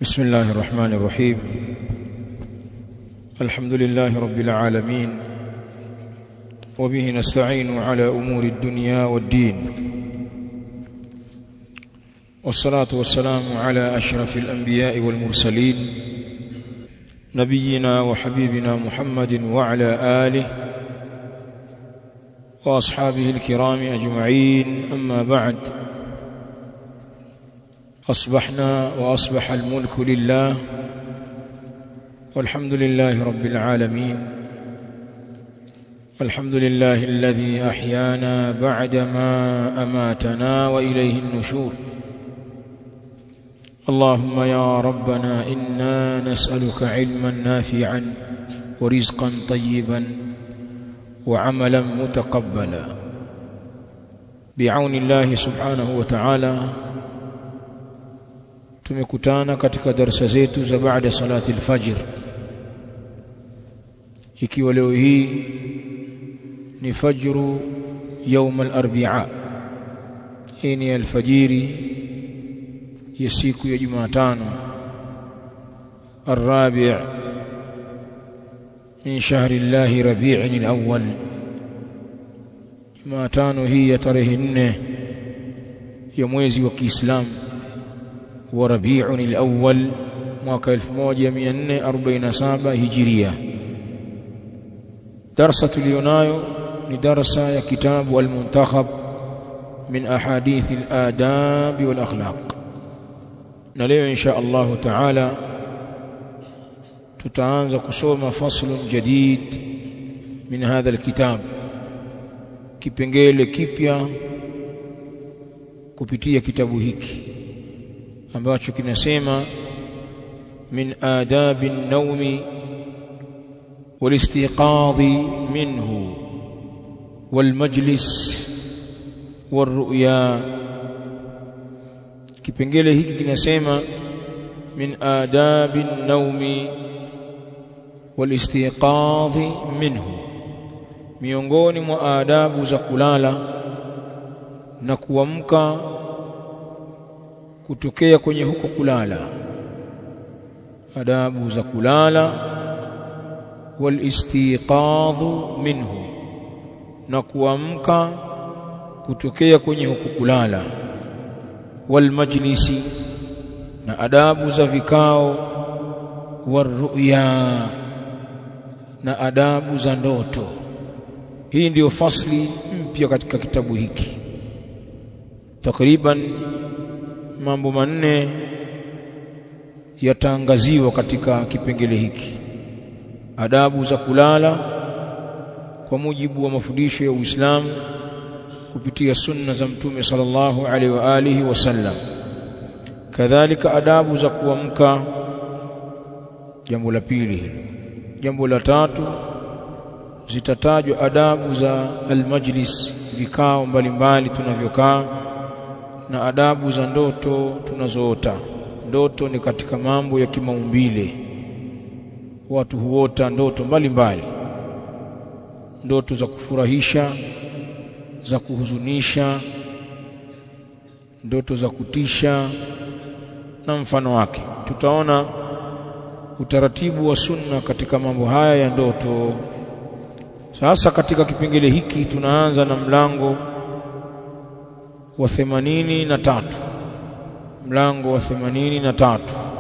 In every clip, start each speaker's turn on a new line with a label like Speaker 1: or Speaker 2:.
Speaker 1: بسم الله الرحمن الرحيم. الحمد لله رب العالمين، وبه نستعين على أمور الدنيا والدين، والصلاة والسلام على أشرف الأنبياء والمرسلين نبينا وحبيبنا محمد وعلى آله وأصحابه الكرام أجمعين. أما بعد، أصبحنا وأصبح الملك لله، والحمد لله رب العالمين. الحمد لله الذي أحيانا بعدما أماتنا وإليه النشور. اللهم يا ربنا إنا نسألك علما نافعا ورزقا طيبا وعملا متقبلا. بعون الله سبحانه وتعالى tumekutana katika darasa zetu za baada salati al-fajr, ikiwa leo hii ni fajru يوم الاربعاء. Hii ni alfajiri ya siku ya Jumatano, الرابع من شهر الله ربيع الأول. Jumatano hii ya tarehe 4 ya mwezi wa Kiislamu wa Rabi'un al-Awwal mwaka 1447 Hijria. Darasa tulionayo ni darasa ya kitabu al-Muntakhab min ahadith al-adab wal akhlaq, na leo insha Allah taala tutaanza kusoma faslun jadid min hadha al-kitab, kipengele kipya kupitia kitabu hiki ambacho kinasema min adabi an-nawmi wal-istiqadhi minhu wal-majlis wal-ru'ya. Kipengele hiki kinasema min adabi an-nawmi wal-istiqadhi minhu, miongoni mwa adabu za kulala na kuamka kutokea kwenye huko kulala. Adabu za kulala, wal-istiqadhu minhu, na kuamka kutokea kwenye huko kulala. Wal-majlisi, na adabu za vikao. War-ru'ya, na adabu za ndoto. Hii ndiyo fasli mpya katika kitabu hiki. Takriban mambo manne yataangaziwa katika kipengele hiki. Adabu za kulala kwa mujibu wa mafundisho ya Uislamu kupitia sunna za Mtume sallallahu alaihi wa alihi wasallam. Kadhalika adabu za kuamka, jambo la pili hilo. Jambo la tatu, zitatajwa adabu za almajlis, vikao mbalimbali tunavyokaa, na adabu za ndoto tunazoota. Ndoto ni katika mambo ya kimaumbile, watu huota ndoto mbalimbali, ndoto za kufurahisha, za kuhuzunisha, ndoto za kutisha na mfano wake. Tutaona utaratibu wa sunna katika mambo haya ya ndoto. Sasa katika kipengele hiki tunaanza na mlango wa 83, mlango wa 83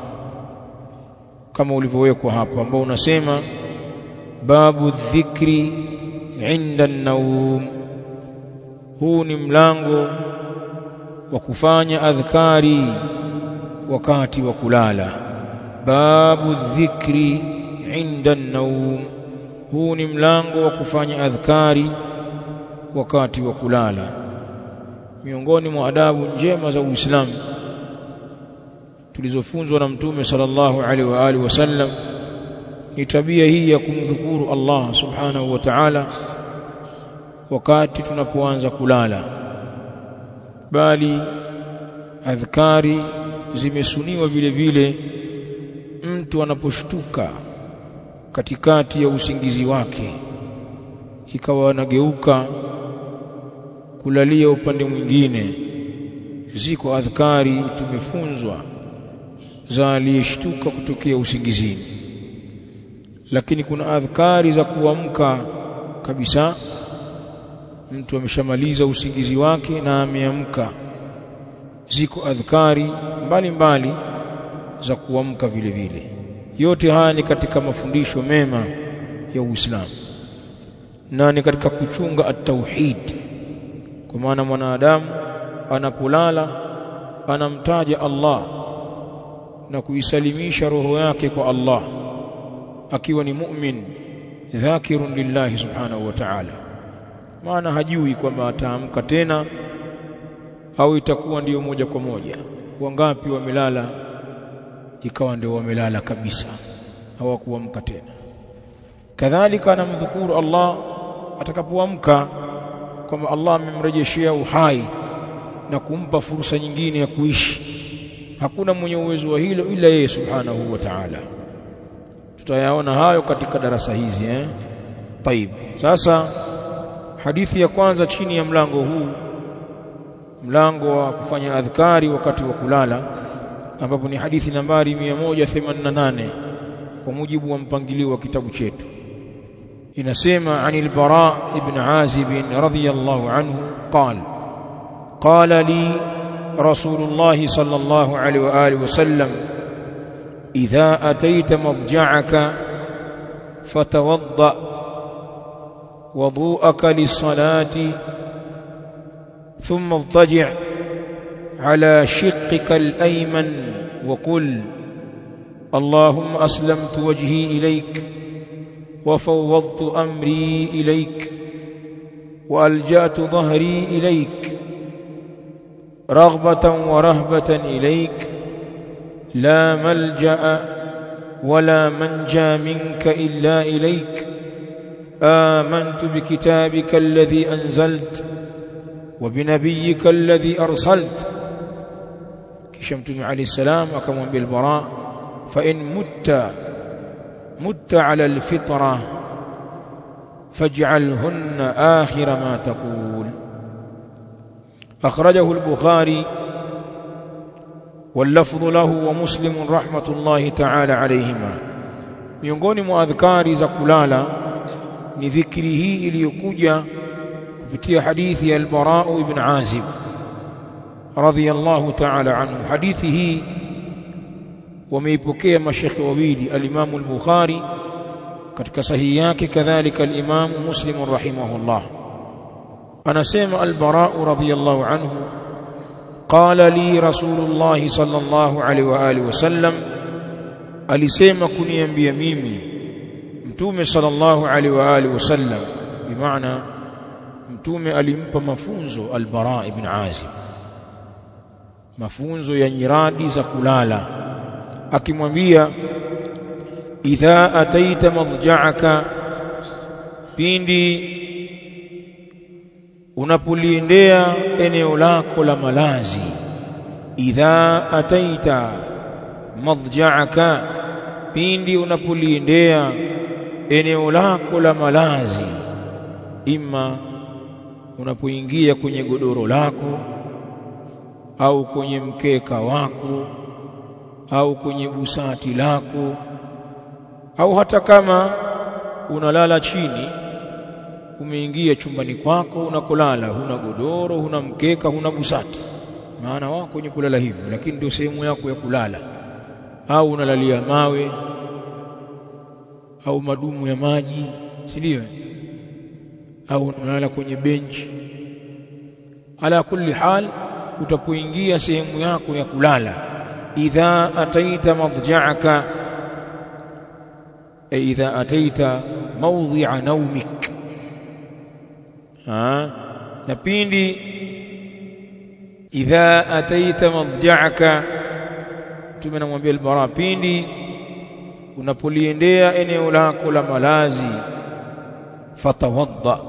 Speaker 1: kama ulivyowekwa hapa, ambao unasema babu dhikri inda an-nawm. Huu ni mlango wa kufanya adhkari wakati wa kulala. Babu dhikri inda an-nawm, huu ni mlango wa kufanya adhkari wakati wa kulala. Miongoni mwa adabu njema za Uislamu tulizofunzwa na Mtume sallallahu alaihi wa alihi wasallam ni tabia hii ya kumdhukuru Allah subhanahu wa ta'ala wakati tunapoanza kulala. Bali adhkari zimesuniwa vile vile mtu anaposhtuka katikati ya usingizi wake, ikawa anageuka kulalia upande mwingine. Ziko adhkari tumefunzwa za aliyeshtuka kutokea usingizini. Lakini kuna adhkari za kuamka kabisa, mtu ameshamaliza usingizi wake na ameamka. Ziko adhkari mbalimbali za kuamka vile vile. Yote haya ni katika mafundisho mema ya Uislamu na ni katika kuchunga at-tauhid, kwa maana mwanadamu anapolala anamtaja Allah na kuisalimisha roho yake kwa Allah akiwa ni mu'min dhakirun lillahi subhanahu wa ta'ala. Maana hajui kwamba ataamka tena au itakuwa ndiyo moja kwa moja. Wangapi wamelala ikawa ndio wamelala kabisa, hawakuamka tena. Kadhalika anamdhukuru Allah atakapoamka kwamba Allah amemrejeshea uhai na kumpa fursa nyingine ya kuishi. Hakuna mwenye uwezo wa hilo ila yeye subhanahu wa ta'ala. Tutayaona hayo katika darasa hizi Taib. Sasa hadithi ya kwanza chini ya mlango huu, mlango wa kufanya adhkari wakati wa kulala, ambapo ni hadithi nambari 188 kwa mujibu wa mpangilio wa kitabu chetu. Inasema anil Bara ibn Azib radhiyallahu anhu qala li Rasulullah sallallahu alayhi wa alihi wasallam idha atayta madja'aka fatawadda wudu'aka lis-salati thumma idtaji' ala shiqqika al-ayman wa qul Allahumma aslamtu wajhi ilayk wa fawwadtu amri ilayk wa alja'tu dhahri ilayk رغبة ورهبة إليك لا ملجأ ولا منجا منك إلا إليك آمنت بكتابك الذي أنزلت وبنبيك الذي أرسلت. كشمتم عليه السلام وكمن بالبراء فإن مت على الفطرة فاجعلهن آخر ما تقول. أخرجه البخاري واللفظ له ومسلم رحمة الله تعالى عليهما. miongoni mwa adhkari za kulala ni dhikri hii iliyokuja kupitia hadithi ya al-Bara ibn Azib radhiyallahu ta'ala anhu. Hadithi hii wameipokea mashekhe wawili, al-Imam al-Bukhari katika sahihi yake, kadhalika al-Imam Muslim rahimahullah. Anasema al-Bara radhiyallahu anhu qala li Rasulullah sallallahu alaihi wa alihi wasallam, alisema kuniambia mimi Mtume sallallahu alaihi wa alihi wasallam. Bimaana Mtume alimpa mafunzo al-Bara ibn Azib, mafunzo ya nyiradi za kulala, akimwambia idha ataita madja'aka, pindi unapoliendea eneo lako la malazi. Idha ataita madja'aka, pindi unapoliendea eneo lako la malazi, ima unapoingia kwenye godoro lako au kwenye mkeka wako au kwenye busati lako, au hata kama unalala chini, umeingia chumbani kwako unakolala, huna godoro, huna mkeka, huna busati, maana wako kwenye kulala hivyo, lakini ndio sehemu yako ya kulala. Au unalalia mawe au madumu ya maji, si ndio? Au unalala kwenye benchi. Ala kulli hal, utapoingia sehemu yako ya kulala, idha ataita madja'aka, idha ataita mawdhi'a nawmik, na pindi idha ataita madja'aka, tumenamwambia al-Bara, pindi unapoliendea eneo lako la malazi, fatawadda,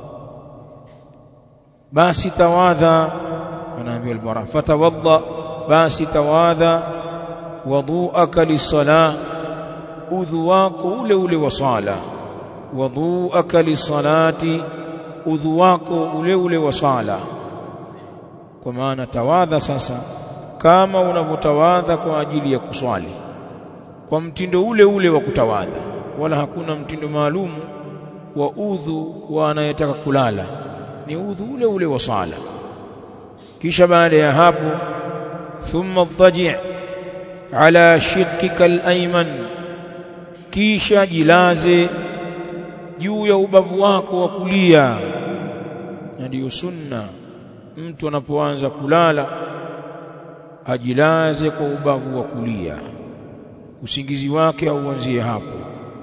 Speaker 1: basi tawadha. Anaambia al-Bara, fatawadda, basi tawadha, wudu'aka lis-salah, udhu wako ule ule wa sala. Wudu'aka lis-salati, udhu wako ule ule wa sala. Kwa maana tawadha sasa kama unavyotawadha kwa ajili ya kuswali, kwa mtindo ule ule wa kutawadha, wala hakuna mtindo maalum wa udhu wa anayetaka kulala, ni udhu ule ule wa sala. Kisha baada ya hapo, thumma adtaji' ala shiqqika al-ayman, kisha jilaze juu ya ubavu wako wa kulia. Na ndio sunna mtu anapoanza kulala ajilaze kwa ubavu wa kulia, usingizi wake auanzie hapo.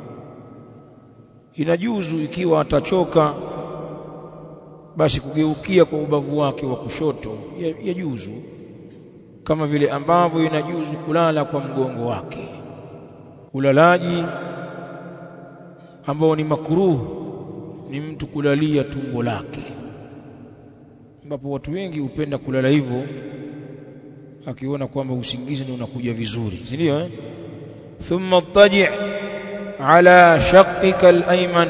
Speaker 1: Inajuzu ikiwa atachoka basi kugeukia kwa ubavu wake wa kushoto, yajuzu, kama vile ambavyo inajuzu kulala kwa mgongo wake. Ulalaji ambao ni makruh ni mtu kulalia tumbo lake, ambapo watu wengi hupenda kulala hivyo akiona kwamba usingizi ndio unakuja vizuri, si ndio? Thumma adtaji' ala shaqqika al-ayman,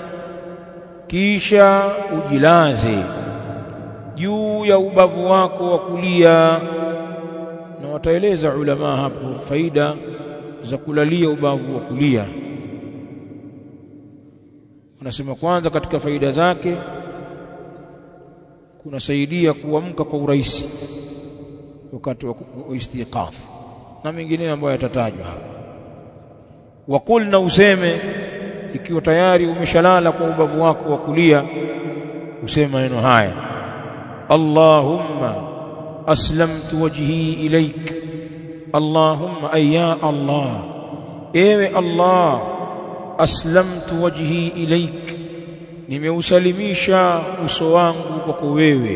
Speaker 1: kisha ujilaze juu ya ubavu wako wa kulia. Na wataeleza ulama hapo faida za kulalia ubavu wa kulia. Wanasema kwanza katika faida zake kunasaidia kuamka kwa urahisi wakati wa istiqaf, na mengineyo ambayo yatatajwa hapa. Waqul, na useme ikiwa tayari umeshalala kwa ubavu wako wa kulia, useme maneno haya: Allahumma aslamtu wajhi ilaik. Allahumma, ay ya Allah, ewe Allah, aslamtu wajhi ilaik, nimeusalimisha uso wangu kwako wewe,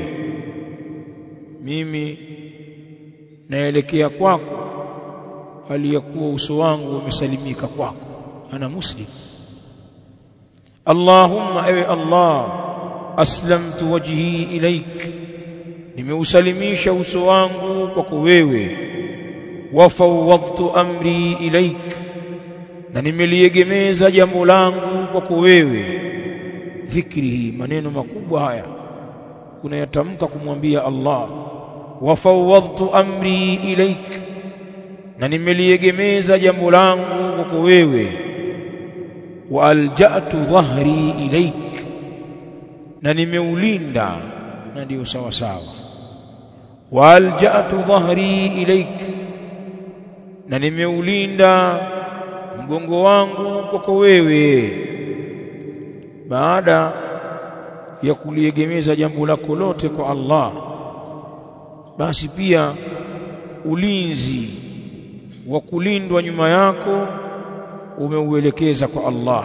Speaker 1: mimi naelekea kwako aliyakuwa uso wangu umesalimika kwako, ana muslim. Allahumma, ewe Allah, aslamtu wajhi ilaik, nimeusalimisha uso wangu kwako wewe. Wa fawwadtu amri ilaik, na nimeliegemeza jambo langu kwako wewe. Dhikrihi, maneno makubwa haya unayatamka kumwambia Allah. Wa fawwadtu amri ilaik, na nimeliegemeza jambo langu kwako wewe. Wa alja'tu dhahri ilaik, na nimeulinda, na ndio sawa sawa. Wa alja'tu dhahri ilaik, na nimeulinda mgongo wangu kwako wewe. Baada ya kuliegemeza jambo lako lote kwa Allah, basi pia ulinzi wa kulindwa nyuma yako umeuelekeza kwa Allah,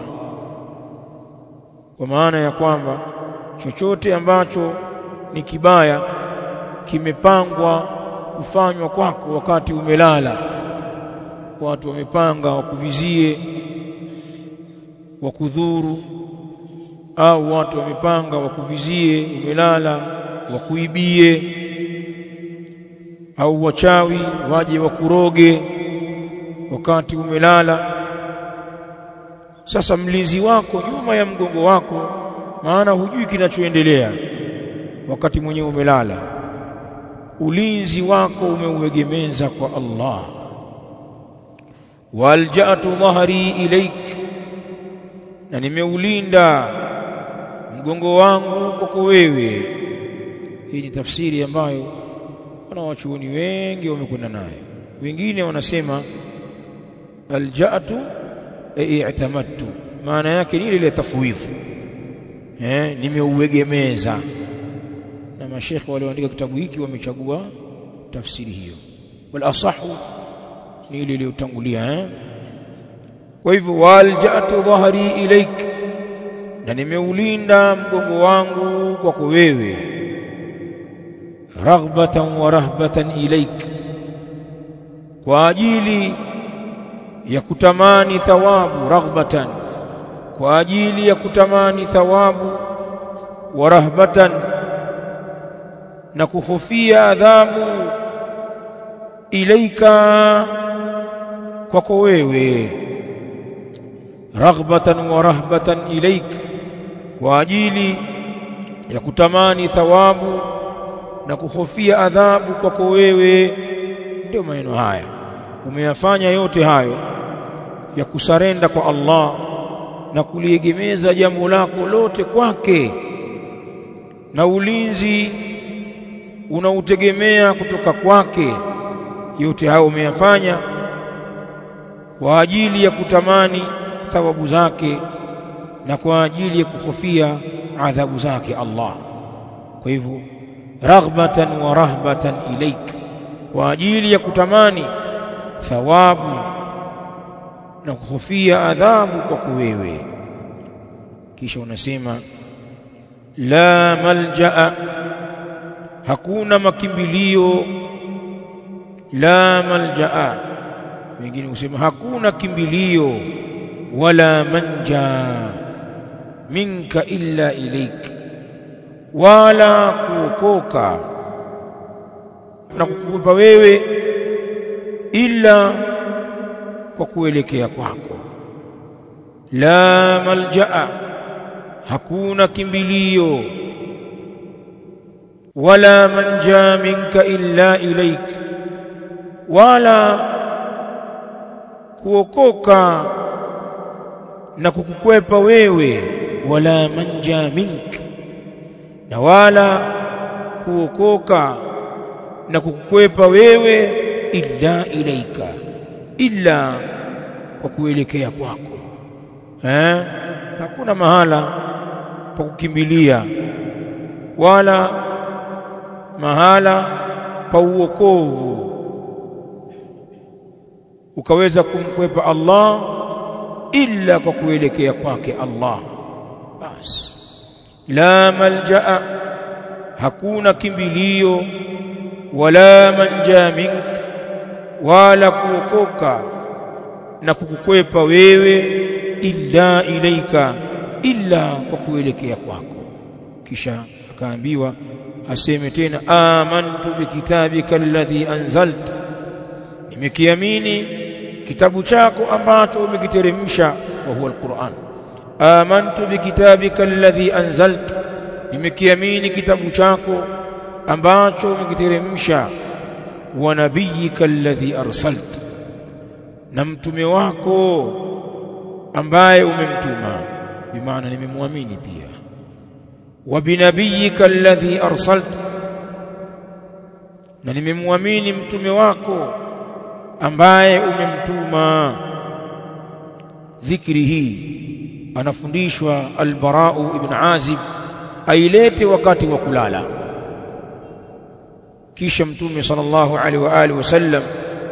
Speaker 1: kwa maana ya kwamba chochote ambacho ni kibaya kimepangwa kufanywa kwako wakati umelala, watu wamepanga wakuvizie, wakudhuru, au watu wamepanga wakuvizie umelala, wakuibie, au wachawi waje wakuroge wakati umelala. Sasa mlinzi wako nyuma ya mgongo wako, maana hujui kinachoendelea wakati mwenyewe umelala, ulinzi wako umeuegemeza kwa Allah. Walja'tu dhahri ilaik, na nimeulinda mgongo wangu kwako wewe. Hii ni tafsiri ambayo wanawachuoni wengi wamekwenda nayo. Wengine wanasema alja'tu i'tamadtu, maana yake ni ile tafwidh, nimeuegemeza. Na mashekhe walioandika kitabu hiki wamechagua tafsiri hiyo, wal asahu ni ile iliyotangulia. Kwa hivyo walja'tu dhahri ilaik, na nimeulinda mgongo wangu kwako wewe. Raghbatan wa rahbatan ilaik, kwa ajili ya kutamani thawabu. Raghbatan, kwa ajili ya kutamani thawabu. Wa rahbatan, na kuhofia adhabu. Ilaika, kwako wewe. Raghbatan wa rahbatan ilaik, kwa ajili ya kutamani thawabu na kuhofia adhabu kwako wewe. ndio maneno haya. Umeyafanya yote hayo ya kusarenda kwa Allah na kuliegemeza jambo lako lote kwake, na ulinzi unautegemea kutoka kwake. Yote hayo umeyafanya kwa ajili ya kutamani thawabu zake na kwa ajili ya kuhofia adhabu zake Allah. Kwa hivyo raghbatan wa rahbatan ilaik, kwa ajili ya kutamani thawabu na kuhofia adhabu kwako wewe. Kisha unasema la malja'a, hakuna makimbilio. La malja'a, wengine husema hakuna kimbilio. Wala manja minka illa ilaik, wala kuokoka na kukupa wewe illa kwa kuelekea kwako. La malja'a, hakuna kimbilio. Wala manja minka illa ilaik, wala kuokoka na kukukwepa wewe. Wala manja mink, na wala kuokoka na kukukwepa wewe illa ilaika, illa kwa kuelekea kwako. Hakuna mahala pa kukimbilia wala mahala pa uokovu ukaweza kumkwepa Allah illa kwa kuelekea kwake Allah. Bas, la malja'a, hakuna kimbilio. Wala manja mink, wala kuokoka na kukukwepa wewe illa ilaika, illa kwa kuelekea kwako. Kisha akaambiwa aseme tena amantu bikitabika alladhi anzalta, nimekiamini kitabu chako ambacho umekiteremsha, wa huwa alquran. Amantu bikitabika alladhi anzalta, nimekiamini kitabu chako ambacho umekiteremsha. Wa nabiyyika alladhi arsalta, na mtume wako ambaye umemtuma, bimaana nimemwamini pia. Wa binabiyyika alladhi arsalta, na nimemwamini mtume wako ambaye umemtuma. Dhikri hii anafundishwa al-Bara'u ibn Azib ailete wakati wa kulala. Kisha mtume sallallahu alaihi wa alihi wasallam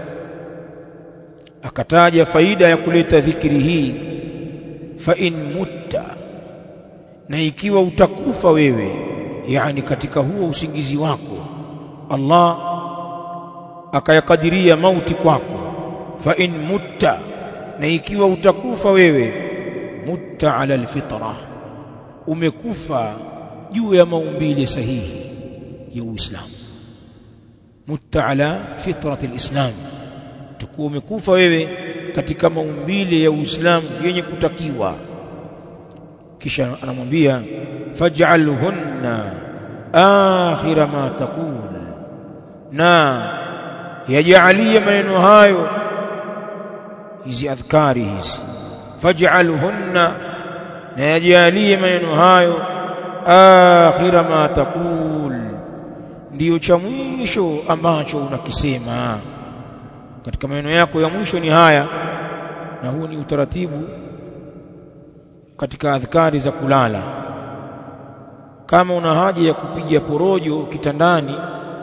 Speaker 1: akataja faida ya kuleta dhikri hii, fa in mutta, na ikiwa utakufa wewe, yani katika huo usingizi wako Allah akayakadiria mauti kwako. Fa in mutta, na ikiwa utakufa wewe, mutta ala alfitra, umekufa juu ya maumbile sahihi ya Uislamu. Mutta ala fitrati alislam, utakuwa umekufa wewe katika maumbile ya Uislamu yenye kutakiwa. Kisha anamwambia faj'alhunna akhira ma taqul, na yajalie maneno hayo, hizi adhkari hizi, faj'alhunna, na yajalie maneno hayo, akhira ma taqul, ndiyo cha mwisho ambacho unakisema. Katika maneno yako ya mwisho ni haya, na huu ni utaratibu katika adhkari za kulala. Kama una haja ya kupiga porojo kitandani,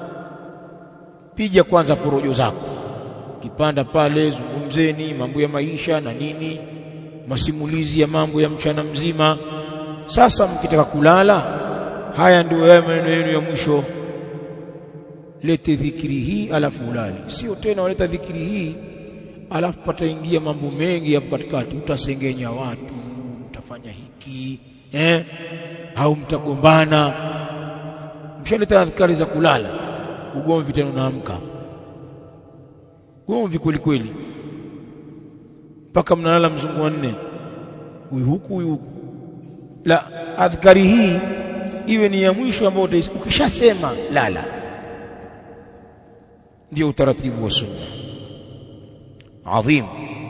Speaker 1: piga kwanza porojo zako, kipanda pale, zungumzeni mambo ya maisha na nini, masimulizi ya mambo ya mchana mzima. Sasa mkitaka kulala, haya ndio ya maneno yenu ya mwisho. Lete dhikri hii alafu ulale, sio tena waleta dhikri hii alafu pataingia mambo mengi hapo katikati. Utasengenya watu, mtafanya hiki au mtagombana. Mshaleta adhkari za kulala, ugomvi tena unaamka, gomvi kweli kweli, mpaka mnalala mzungu wanne, huyu huku huyu huku. La, adhkari hii iwe ni ya mwisho ambayo ukishasema lala. ndio utaratibu wa sunna. Adhim.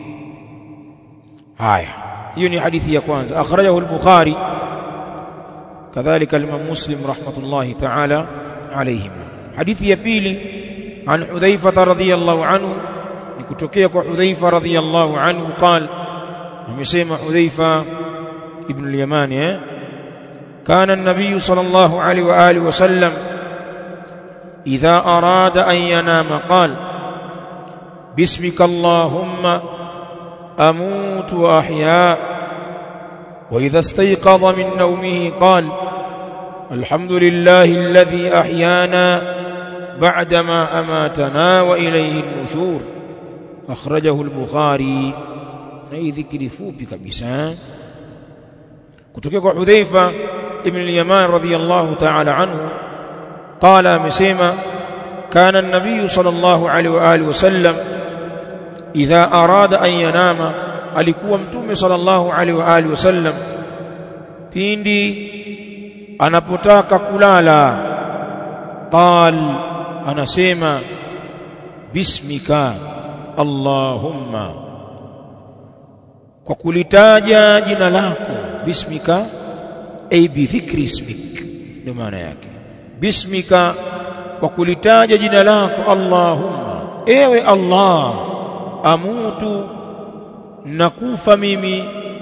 Speaker 1: Haya, hiyo ni hadithi ya kwanza. Akhrajahu al-Bukhari kadhalika al-Imam Muslim rahmatullahi ta'ala alayhim. Hadithi ya pili an Hudhaifa radhiyallahu anhu, ni kutokea kwa Hudhaifa radhiyallahu anhu qala, amesema Hudhaifa ibn al-Yamani kana an-nabiy sallallahu alayhi wa alihi wa sallam idha arada an yanama qala bismika allahumma أموت وأحيا وإذا استيقظ من نومه قال الحمد لله الذي أحيانا بعدما أماتنا وإليه النشور أخرجه البخاري. أي ذكر فوبي كبسان كتوكيك حذيفة ابن اليمان رضي الله تعالى عنه قال مسيما كان النبي صلى الله عليه وآله وسلم idha arada an yanama, alikuwa mtume sallallahu alaihi wa alihi wasallam pindi anapotaka kulala, qal, anasema bismika allahumma, kwa kulitaja jina lako. Bismika ay bi dhikri ismik, ndio maana yake bismika, kwa kulitaja jina lako. Allahumma, ewe Allah, amutu, nakufa mimi,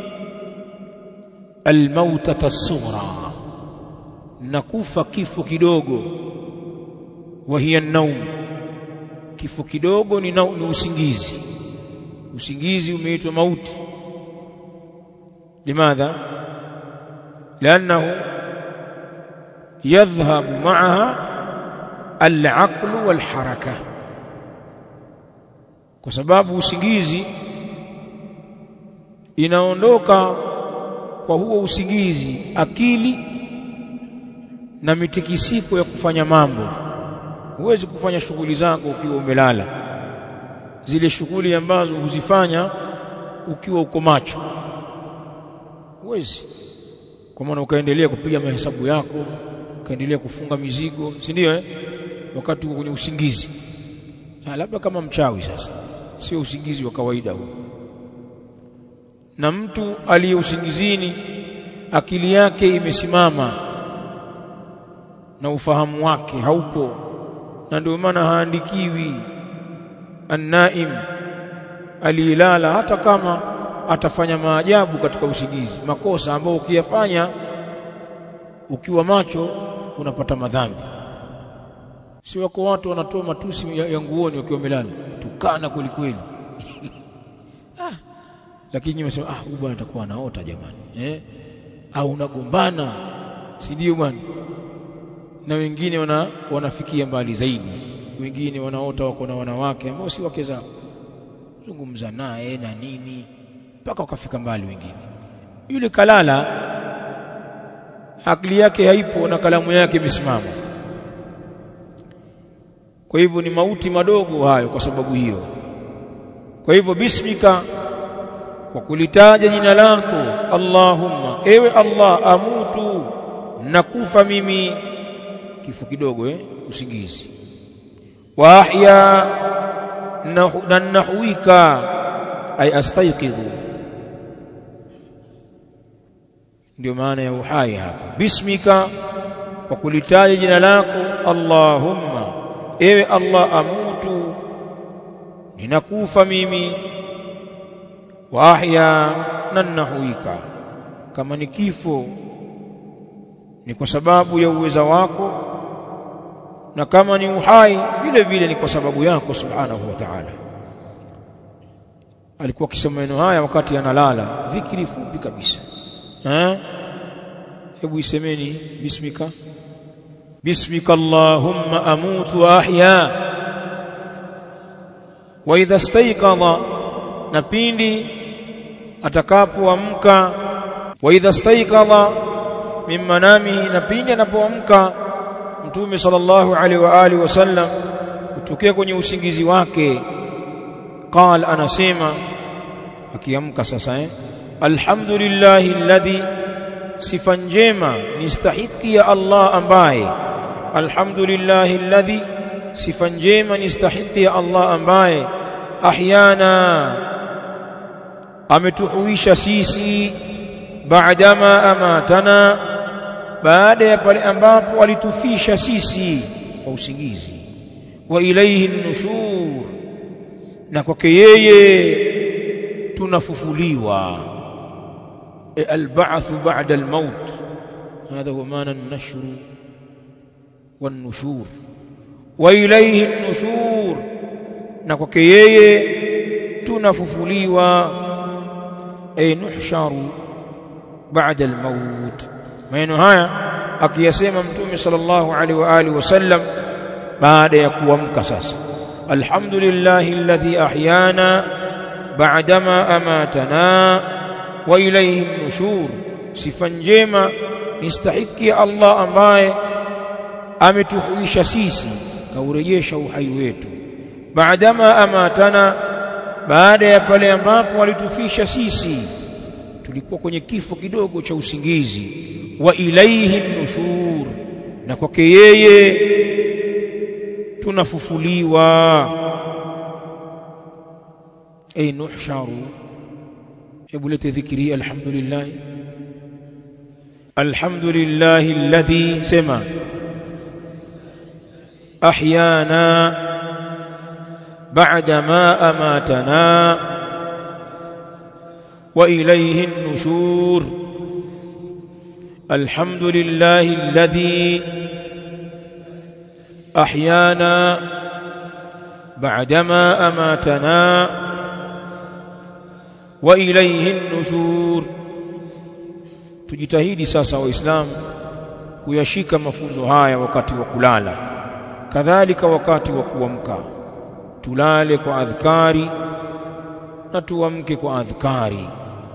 Speaker 1: almautata as-sughra, nakufa kifo kidogo, wa hiya an-naum, kifo kidogo ni usingizi. Usingizi umeitwa mauti. Limadha? Liannahu yadhhabu ma'aha al-aql wal-haraka, kwa sababu usingizi inaondoka kwa huo usingizi akili na mitikisiko ya kufanya mambo. Huwezi kufanya shughuli zako ukiwa umelala, zile shughuli ambazo huzifanya ukiwa uko macho huwezi. Kwa maana ukaendelea kupiga mahesabu yako, ukaendelea kufunga mizigo, si ndio wakati uko kwenye usingizi. Labda kama mchawi sasa, sio usingizi wa kawaida huo. Na mtu aliye usingizini akili yake imesimama na ufahamu wake haupo, na ndio maana haandikiwi an-naim, alilala, hata kama atafanya maajabu katika usingizi, makosa ambayo ukiyafanya ukiwa macho unapata madhambi. Si wako watu wanatoa matusi ya nguoni wakiwa wamelala, tukana kweli kweli lakini umesema huyu bwana atakuwa anaota jamani, au unagombana, si ndio bwana? Na wengine wanafikia mbali zaidi, wengine wanaota wako na wanawake ambao si wake zao, zungumza naye na nini mpaka wakafika mbali. Wengine yule kalala, akili yake haipo na kalamu yake imesimama. Kwa hivyo ni mauti madogo hayo kwa sababu hiyo. Kwa hivyo bismika, kwa kulitaja jina lako. Allahumma, ewe Allah, amutu, nakufa mimi, kifo kidogo usingizi. Wa ahya, nahuika ay astayqidhu, ndio maana ya uhai hapa. Bismika, kwa kulitaja jina lako. Allahumma, ewe Allah, amutu, ninakufa mimi. Wa ahya, nahuika, kama ni kifo ni kwa sababu ya uweza wako, na kama ni uhai vile vile ni kwa sababu yako subhanahu wa ta'ala. Alikuwa akisema maneno haya wakati analala, dhikri fupi kabisa. Hebu isemeni bismika. Bismika Allahumma amutu wa ahya. Wa idha istayqadha, na pindi atakapoamka. Wa idha istayqadha min manamihi, na pindi anapoamka Mtume sallallahu alaihi wa alihi wasallam kutokea kwenye usingizi wake, qala, anasema akiamka sasa, alhamdulillahi alladhi, sifa njema ni stahiki ya Allah ambaye, alhamdulillahi alladhi, sifa njema ni stahiki ya Allah ambaye ahyana ametuhuisha sisi baadama amatana baada ya pale ambapo alitufisha sisi kwa usingizi wa ilayhi nushur na kwake yeye tunafufuliwa alba'th ba'da almaut هذا هو معنى النشر والنشور وإليه النشور na kwake yeye tunafufuliwa ay nuhsharu ba'da al-maut. Maneno haya akiyasema mtume sallallahu alaihi wa alihi wasallam baada ya kuamka. Sasa alhamdulillahi alladhi ahyana ba'dama amatana wa ilayhi an-nushur, sifa njema nistahiki Allah ambaye ametuhuisha sisi kaurejesha uhai wetu baadama amatana baada ya pale ambapo alitufisha sisi tulikuwa kwenye kifo kidogo cha usingizi wa ilayhi nushur na kwake yeye tunafufuliwa ay nuhsharu. Hebu lete dhikri alhamdulillah alhamdulillahi alladhi sema ahyana ba'da ma amatana wa ilayhi an-nushur alhamdulillahi alladhi ahyana ba'da ma amatana wa ilayhi an-nushur. Tujitahidi sasa waislamu kuyashika mafunzo haya wakati wa kulala, kadhalika wakati wa kuamka. Tulale kwa adhkari na tuamke kwa adhkari.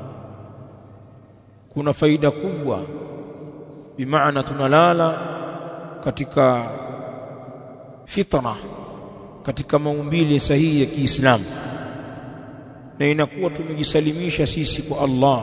Speaker 1: Kuna faida kubwa, bimaana tunalala katika fitra, katika maumbile sahihi ya Kiislamu, na inakuwa tumejisalimisha sisi kwa Allah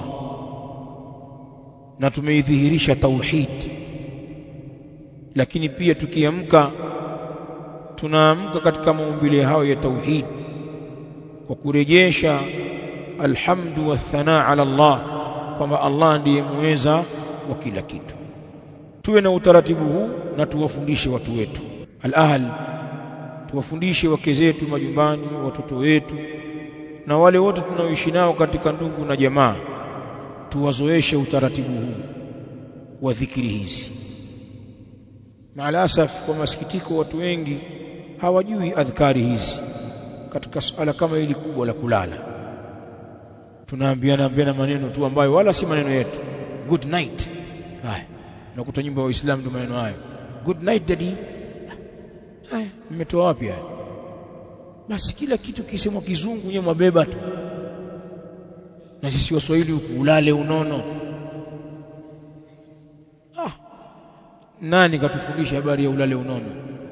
Speaker 1: na tumeidhihirisha tauhid. Lakini pia tukiamka tunaamka katika maumbile hayo ya tauhid kwa kurejesha alhamdu wa thanaa ala Allah, kwamba Allah ndiye muweza wa kila kitu. Tuwe na utaratibu huu na tuwafundishe watu wetu al-ahl, tuwafundishe wake zetu majumbani, watoto wetu na wale wote tunaoishi nao katika ndugu na jamaa, tuwazoeshe utaratibu huu wa dhikri hizi. Maalasaf, kwa masikitiko, watu wengi hawajui adhkari hizi katika suala kama hili kubwa la kulala. Tunaambiana maneno tu ambayo wala si maneno yetu. Good night. Haya, nakuta nyumba wa Uislamu ndio maneno hayo. Good night daddy. Haya, mmetoa wapi haya? Basi kila kitu kisemwa kizungu nyewe mabeba tu. Na sisi Waswahili huku ulale unono. Nani katufundisha habari ya ulale unono?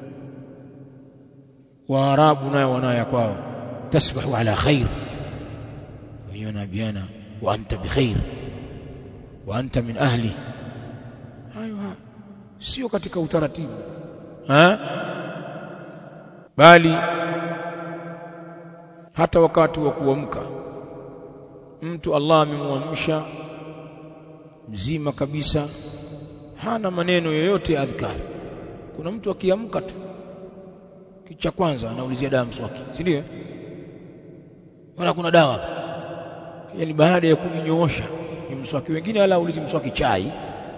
Speaker 1: Waarabu nayo wanaya kwao, tasbahu ala khair, wenyewe wanaambiana wa anta bi khair wa anta min ahli. Hayo sio katika utaratibu, bali hata wakati wa kuamka mtu Allah amemwamsha mzima kabisa, hana maneno yoyote ya adhkari. Kuna mtu akiamka tu kitu cha kwanza anaulizia dawa mswaki, si ndio? Wala kuna dawa, yani baada ya kujinyoosha ni mswaki. Wengine wala ulizi mswaki chai,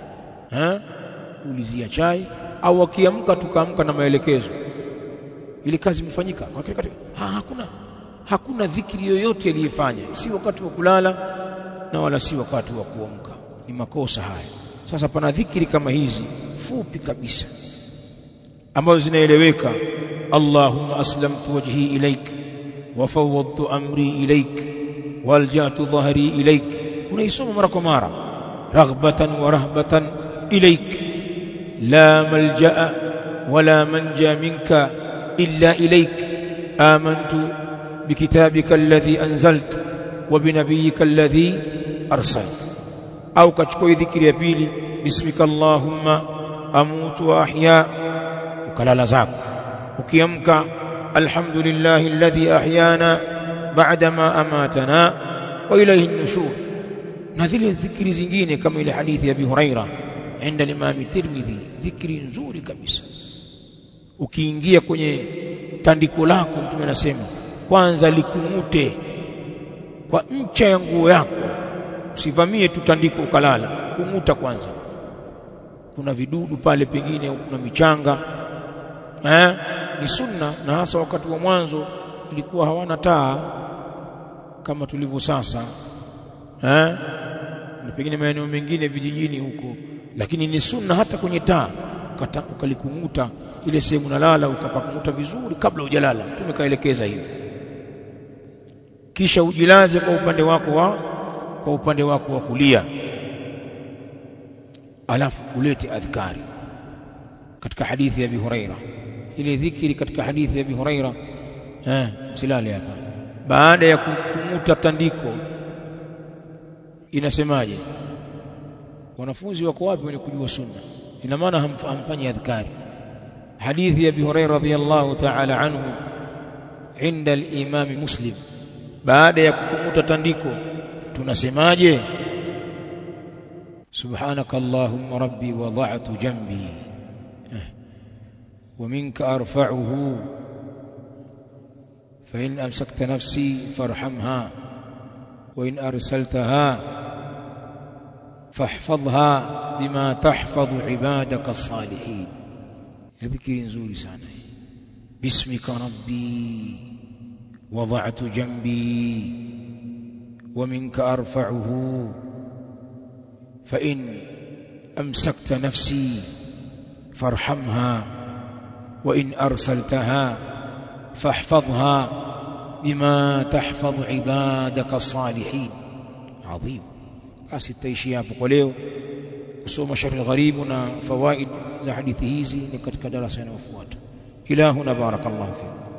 Speaker 1: ulizia chai. Au akiamka tukaamka na maelekezo, ili kazi mfanyika. Hakuna dhikri yoyote aliyefanya, si wakati wa kulala na wala si wakati wa kuamka. Ni makosa haya. Sasa pana dhikri kama hizi fupi kabisa ambazo zinaeleweka. Allahumma aslamtu wajhi ilaik wa fawwadtu amri ilaik walja'tu dhahri ilaik. Unaisoma mara kwa mara, raghbatan wa rahbatan ilaik, la malja'a wala manja minka illa ilaik, amantu bikitabika alladhi anzalt wa binabiyyika alladhi arsalt. Au kachukua dhikri ya pili, bismika allahumma amutu wa ahya, ukalala zako. ukiamka alhamdulillahi alladhi ahyana ba'da ma amatana wa ilayhi an-nushur. Na zile dhikri zingine kama ile hadithi ya Abi Huraira inda Imam Tirmidhi, dhikri nzuri kabisa. Ukiingia kwenye tandiko lako, Mtume anasema kwanza likungute kwa ncha ya nguo yako, usivamie tu tandiko ukalala, kunguta kwanza. Kuna vidudu pale pengine, kuna michanga, ni sunna. Na hasa wakati wa mwanzo ilikuwa hawana taa kama tulivyo sasa, na pengine maeneo mengine vijijini huko, lakini ni sunna hata kwenye taa ukalikunguta ile sehemu nalala, ukapakunguta vizuri kabla hujalala. Mtume kaelekeza hivi. Kisha ujilaze kwa upande wako wa kulia, alafu ulete adhkari katika hadithi ya Abi Huraira. Ile dhikri katika hadithi ya Abi Huraira, msilale hapa, baada ya kukumuta tandiko inasemaje? Wanafunzi wako wapi wenye kujua sunna? Ina maana hamfanyi adhkari. Hadithi ya Abi Huraira radhiyallahu ta'ala anhu inda al-Imam Muslim, baada ya kukumuta tandiko tunasemaje? Subhanaka Allahumma rabbi wada'tu jambi wa minka arfa'uhu fa in amsakta nafsi farhamha wa in arsaltaha fahfadhha bima tahfadhu ibadaka as-salihin. Dhikri nzuri sana. Bismika rabbi wada'tu jambi wa minka arfa'uhu fa in amsakta nafsi farhamha wa in arsaltaha fahfadhha bima tahfadhu ibadaka as-salihin. Adhim. Basi tutaishia hapo kwa leo. Kusoma Sharh al-Gharib na fawaid za hadithi hizi ni katika darasa linalofuata. Ilahuna barakallahu fikum.